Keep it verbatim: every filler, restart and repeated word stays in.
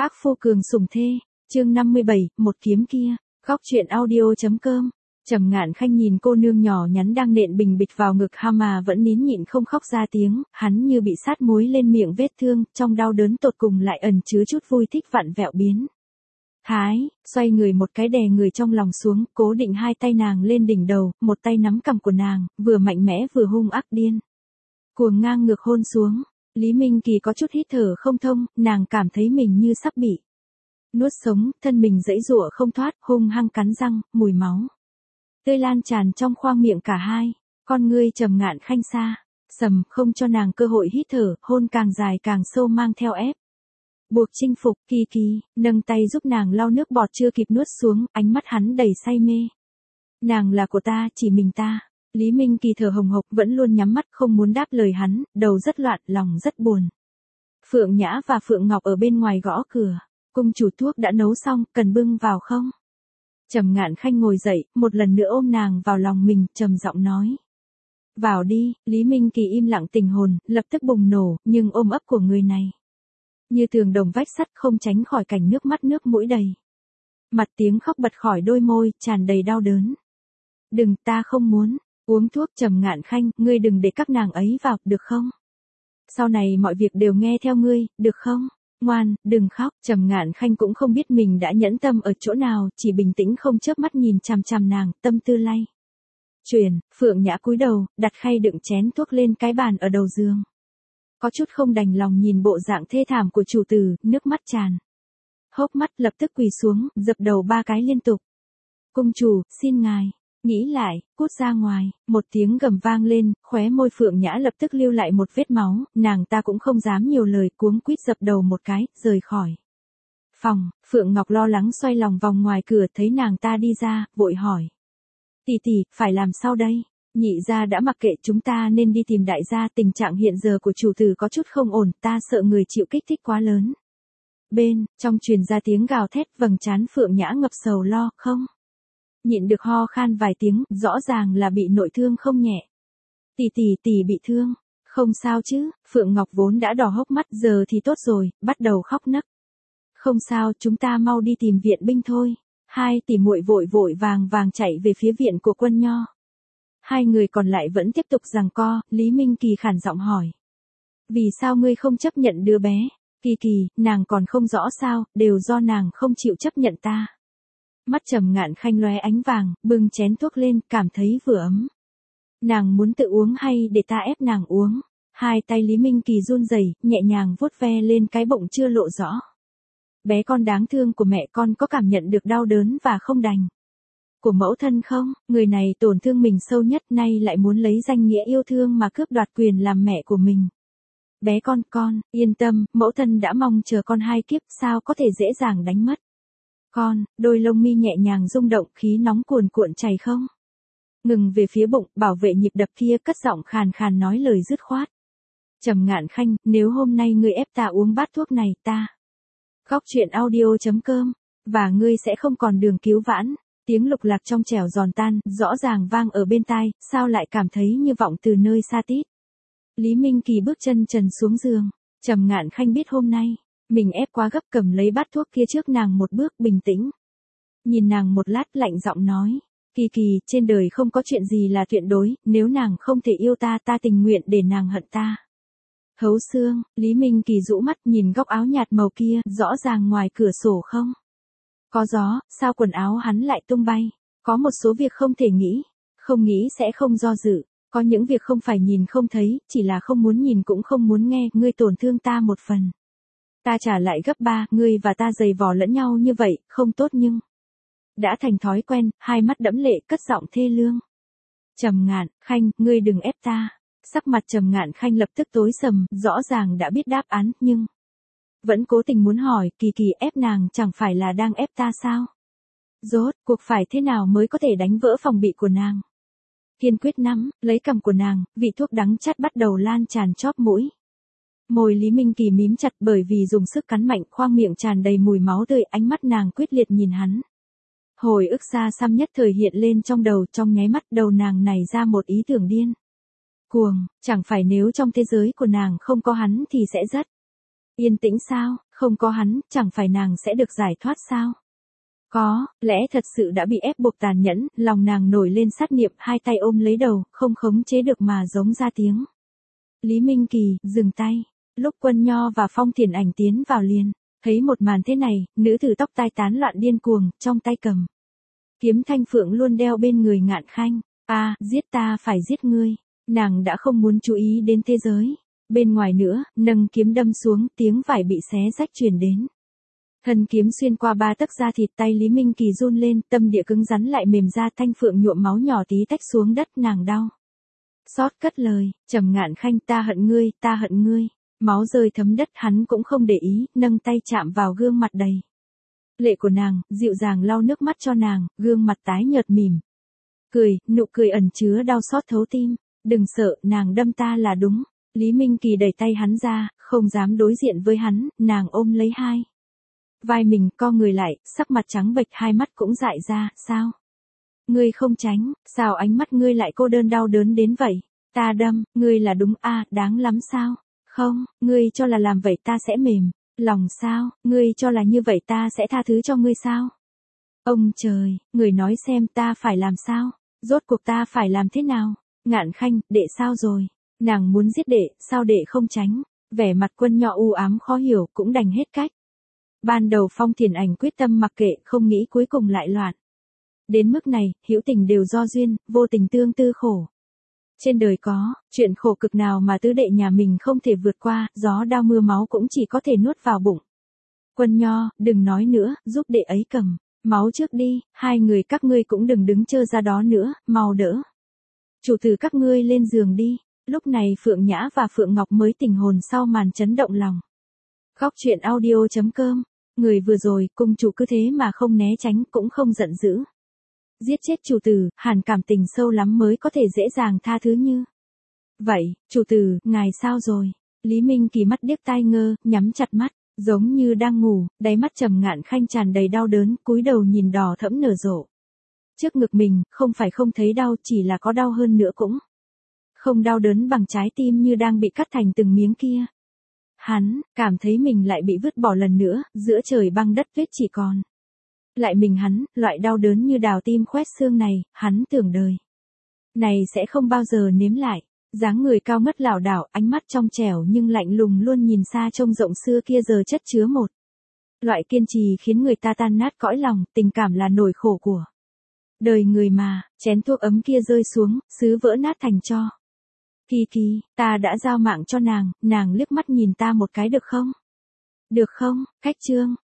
Ác phu cường sủng thê, chương năm mươi bảy, một kiếm kia, góc truyện audio.com. Trầm Ngạn Khanh nhìn cô nương nhỏ nhắn đang nện bình bịch vào ngực ha mà vẫn nín nhịn không khóc ra tiếng, hắn như bị sát muối lên miệng vết thương, trong đau đớn tột cùng lại ẩn chứa chút vui thích vặn vẹo biến. Thái, xoay người một cái đè người trong lòng xuống, cố định hai tay nàng lên đỉnh đầu, một tay nắm cằm của nàng, vừa mạnh mẽ vừa hung ác điên. Cuồng ngang ngược hôn xuống, Lý Minh Kỳ có chút hít thở không thông, nàng cảm thấy mình như sắp bị nuốt sống, thân mình giãy giụa không thoát, hung hăng cắn răng, mùi máu tươi lan tràn trong khoang miệng cả hai, con ngươi Trầm Ngạn Khanh xa sầm, không cho nàng cơ hội hít thở, hôn càng dài càng sâu mang theo ép buộc chinh phục. Kỳ Kỳ nâng tay giúp nàng lau nước bọt chưa kịp nuốt xuống, ánh mắt hắn đầy say mê. Nàng là của ta, chỉ mình ta. Lý Minh Kỳ thở hồng hộc, vẫn luôn nhắm mắt không muốn đáp lời hắn, đầu rất loạn, lòng rất buồn. Phượng Nhã và Phượng Ngọc ở bên ngoài gõ cửa. Cung chủ, thuốc đã nấu xong, cần bưng vào không? Trầm Ngạn Khanh ngồi dậy, một lần nữa ôm nàng vào lòng mình, trầm giọng nói. Vào đi. Lý Minh Kỳ im lặng tình hồn, lập tức bùng nổ, nhưng ôm ấp của người này như tường đồng vách sắt, không tránh khỏi cảnh nước mắt nước mũi đầy mặt, tiếng khóc bật khỏi đôi môi, tràn đầy đau đớn. Đừng, ta không muốn uống thuốc. Trầm Ngạn Khanh, ngươi đừng để các nàng ấy vào, được không? Sau này mọi việc đều nghe theo ngươi, được không? Ngoan, đừng khóc. Trầm Ngạn Khanh cũng không biết mình đã nhẫn tâm ở chỗ nào, chỉ bình tĩnh không chớp mắt nhìn chằm chằm nàng, tâm tư lay chuyển. Phượng Nhã cúi đầu, đặt khay đựng chén thuốc lên cái bàn ở đầu giường. Có chút không đành lòng nhìn bộ dạng thê thảm của chủ tử, nước mắt tràn hốc mắt, lập tức quỳ xuống, dập đầu ba cái liên tục. Cung chủ, xin ngài nghĩ lại, cút ra ngoài. Một tiếng gầm vang lên, khóe môi Phượng Nhã lập tức lưu lại một vết máu, nàng ta cũng không dám nhiều lời, cuống quýt dập đầu một cái, rời khỏi phòng. Phượng Ngọc lo lắng xoay lòng vòng ngoài cửa, thấy nàng ta đi ra, vội hỏi. Tỷ tỷ, phải làm sao đây? Nhị gia đã mặc kệ chúng ta nên đi tìm đại gia, tình trạng hiện giờ của chủ tử có chút không ổn, ta sợ người chịu kích thích quá lớn. Bên, trong truyền ra tiếng gào thét, vầng trán Phượng Nhã ngập sầu lo, không nhịn được ho khan vài tiếng, rõ ràng là bị nội thương không nhẹ. Tỷ tỷ, tỷ bị thương, không sao chứ? Phượng Ngọc vốn đã đỏ hốc mắt, giờ thì tốt rồi, bắt đầu khóc nấc. Không sao, chúng ta mau đi tìm viện binh thôi. Hai tỷ muội vội vội vàng vàng chạy về phía viện của Quân Nho. Hai người còn lại vẫn tiếp tục giằng co. Lý Minh Kỳ khản giọng hỏi. Vì sao ngươi không chấp nhận đứa bé? Kỳ Kỳ, nàng còn không rõ sao, đều do nàng không chịu chấp nhận ta. Mắt Trầm Ngạn Khanh lóe ánh vàng, bưng chén thuốc lên, cảm thấy vừa ấm. Nàng muốn tự uống hay để ta ép nàng uống? Hai tay Lý Minh Kỳ run rẩy, nhẹ nhàng vuốt ve lên cái bụng chưa lộ rõ. Bé con đáng thương của mẹ con có cảm nhận được đau đớn và không đành của mẫu thân không? Người này tổn thương mình sâu nhất, nay lại muốn lấy danh nghĩa yêu thương mà cướp đoạt quyền làm mẹ của mình. Bé con, con, yên tâm, mẫu thân đã mong chờ con hai kiếp, sao có thể dễ dàng đánh mất con. Đôi lông mi nhẹ nhàng rung động, khí nóng cuồn cuộn chảy không ngừng về phía bụng, bảo vệ nhịp đập kia, cất giọng khàn khàn nói lời dứt khoát. Trầm Ngạn Khanh, nếu hôm nay ngươi ép ta uống bát thuốc này, ta góc truyện audio.com, và ngươi sẽ không còn đường cứu vãn. Tiếng lục lạc trong trẻo giòn tan, rõ ràng vang ở bên tai, sao lại cảm thấy như vọng từ nơi xa tít. Lý Minh Kỳ bước chân trần xuống giường. Trầm Ngạn Khanh biết hôm nay mình ép quá gấp, cầm lấy bát thuốc kia trước nàng một bước, bình tĩnh nhìn nàng một lát, lạnh giọng nói. Kỳ Kỳ, trên đời không có chuyện gì là tuyệt đối, nếu nàng không thể yêu ta, ta tình nguyện để nàng hận ta. Thấu xương. Lý Minh Kỳ rũ mắt nhìn góc áo nhạt màu kia, rõ ràng ngoài cửa sổ không có gió, sao quần áo hắn lại tung bay? Có một số việc không thể nghĩ, không nghĩ sẽ không do dự. Có những việc không phải nhìn không thấy, chỉ là không muốn nhìn cũng không muốn nghe. Ngươi tổn thương ta một phần, ta trả lại gấp ba. Ngươi và ta giày vò lẫn nhau như vậy, không tốt nhưng đã thành thói quen. Hai mắt đẫm lệ, cất giọng thê lương. Trầm Ngạn Khanh, ngươi đừng ép ta. Sắc mặt Trầm Ngạn Khanh lập tức tối sầm, rõ ràng đã biết đáp án, nhưng vẫn cố tình muốn hỏi. Kỳ Kỳ, ép nàng chẳng phải là đang ép ta sao? Rốt cuộc phải thế nào mới có thể đánh vỡ phòng bị của nàng? Kiên quyết nắm lấy cằm của nàng, vị thuốc đắng chát bắt đầu lan tràn chóp mũi. Môi Lý Minh Kỳ mím chặt, bởi vì dùng sức cắn mạnh, khoang miệng tràn đầy mùi máu tươi, ánh mắt nàng quyết liệt nhìn hắn. Hồi ức xa xăm nhất thời hiện lên trong đầu, trong nháy mắt đầu nàng nảy ra một ý tưởng điên cuồng, chẳng phải nếu trong thế giới của nàng không có hắn thì sẽ rất yên tĩnh sao? Không Không có hắn, chẳng phải nàng sẽ được giải thoát sao? Có, lẽ thật sự đã bị ép buộc tàn nhẫn, lòng nàng nổi lên sát niệm, hai tay ôm lấy đầu, không khống chế được mà giống ra tiếng. Lý Minh Kỳ, dừng tay. Lúc Quân Nho và Phong Thiển Ảnh tiến vào liền, thấy một màn thế này, nữ tử tóc tai tán loạn điên cuồng, trong tay cầm kiếm thanh phượng luôn đeo bên người Ngạn Khanh. A, giết ta phải giết ngươi. Nàng đã không muốn chú ý đến thế giới bên ngoài nữa, nâng kiếm đâm xuống, tiếng vải bị xé rách truyền đến. Thân kiếm xuyên qua ba tấc da thịt, tay Lý Minh Kỳ run lên, tâm địa cứng rắn lại mềm ra, thanh phượng nhuộm máu nhỏ tí tách xuống đất, nàng đau xót cất lời, Trầm Ngạn Khanh, ta hận ngươi, ta hận ngươi. Máu rơi thấm đất, hắn cũng không để ý, nâng tay chạm vào gương mặt đầy lệ của nàng, dịu dàng lau nước mắt cho nàng, gương mặt tái nhợt mỉm cười, nụ cười ẩn chứa đau xót thấu tim. Đừng sợ, nàng đâm ta là đúng. Lý Minh Kỳ đẩy tay hắn ra, không dám đối diện với hắn, nàng ôm lấy hai vai mình, co người lại, sắc mặt trắng bệch, hai mắt cũng dại ra. Sao? Ngươi không tránh, sao ánh mắt ngươi lại cô đơn đau đớn đến vậy? Ta đâm, ngươi là đúng a, à, đáng lắm sao? Không, ngươi cho là làm vậy ta sẽ mềm lòng sao? Ngươi cho là như vậy ta sẽ tha thứ cho ngươi sao? Ông trời, người nói xem ta phải làm sao? Rốt cuộc ta phải làm thế nào? Ngạn Khanh, đệ sao rồi? Nàng muốn giết đệ, sao đệ không tránh? Vẻ mặt Quân Nho u ám khó hiểu, cũng đành hết cách. Ban đầu Phong Thiển Ảnh quyết tâm mặc kệ, không nghĩ cuối cùng lại loạn. Đến mức này, hữu tình đều do duyên, vô tình tương tư khổ. Trên đời có chuyện khổ cực nào mà tứ đệ nhà mình không thể vượt qua, gió đao mưa máu cũng chỉ có thể nuốt vào bụng. Quân Nho, đừng nói nữa, giúp đệ ấy cầm máu trước đi, hai người các ngươi cũng đừng đứng chơ ra đó nữa, mau đỡ chủ tử các ngươi lên giường đi. Lúc này Phượng Nhã và Phượng Ngọc mới tỉnh hồn sau màn chấn động lòng. Góc truyện audio chấm com. Người vừa rồi, cung chủ cứ thế mà không né tránh, cũng không giận dữ. Giết chết chủ tử, hẳn cảm tình sâu lắm mới có thể dễ dàng tha thứ như vậy. Chủ tử, ngài sao rồi? Lý Minh Kỳ mắt điếc tai ngơ, nhắm chặt mắt, giống như đang ngủ, đáy mắt Trầm Ngạn Khanh tràn đầy đau đớn, cúi đầu nhìn đỏ thẫm nở rộ trước ngực mình, không phải không thấy đau, chỉ là có đau hơn nữa cũng không đau đớn bằng trái tim như đang bị cắt thành từng miếng kia. Hắn cảm thấy mình lại bị vứt bỏ lần nữa, giữa trời băng đất tuyết chỉ còn lại mình hắn. Loại đau đớn như đào tim khoét xương này, hắn tưởng đời này sẽ không bao giờ nếm lại. Dáng người cao ngất lảo đảo, ánh mắt trong trẻo nhưng lạnh lùng luôn nhìn xa trông rộng xưa kia giờ chất chứa một loại kiên trì khiến người ta tan nát cõi lòng. Tình cảm là nỗi khổ của đời người mà. Chén thuốc ấm kia rơi xuống, sứ vỡ nát thành tro. Kỳ Kỳ, ta đã giao mạng cho nàng, nàng liếc mắt nhìn ta một cái được không? Được không? Cách chương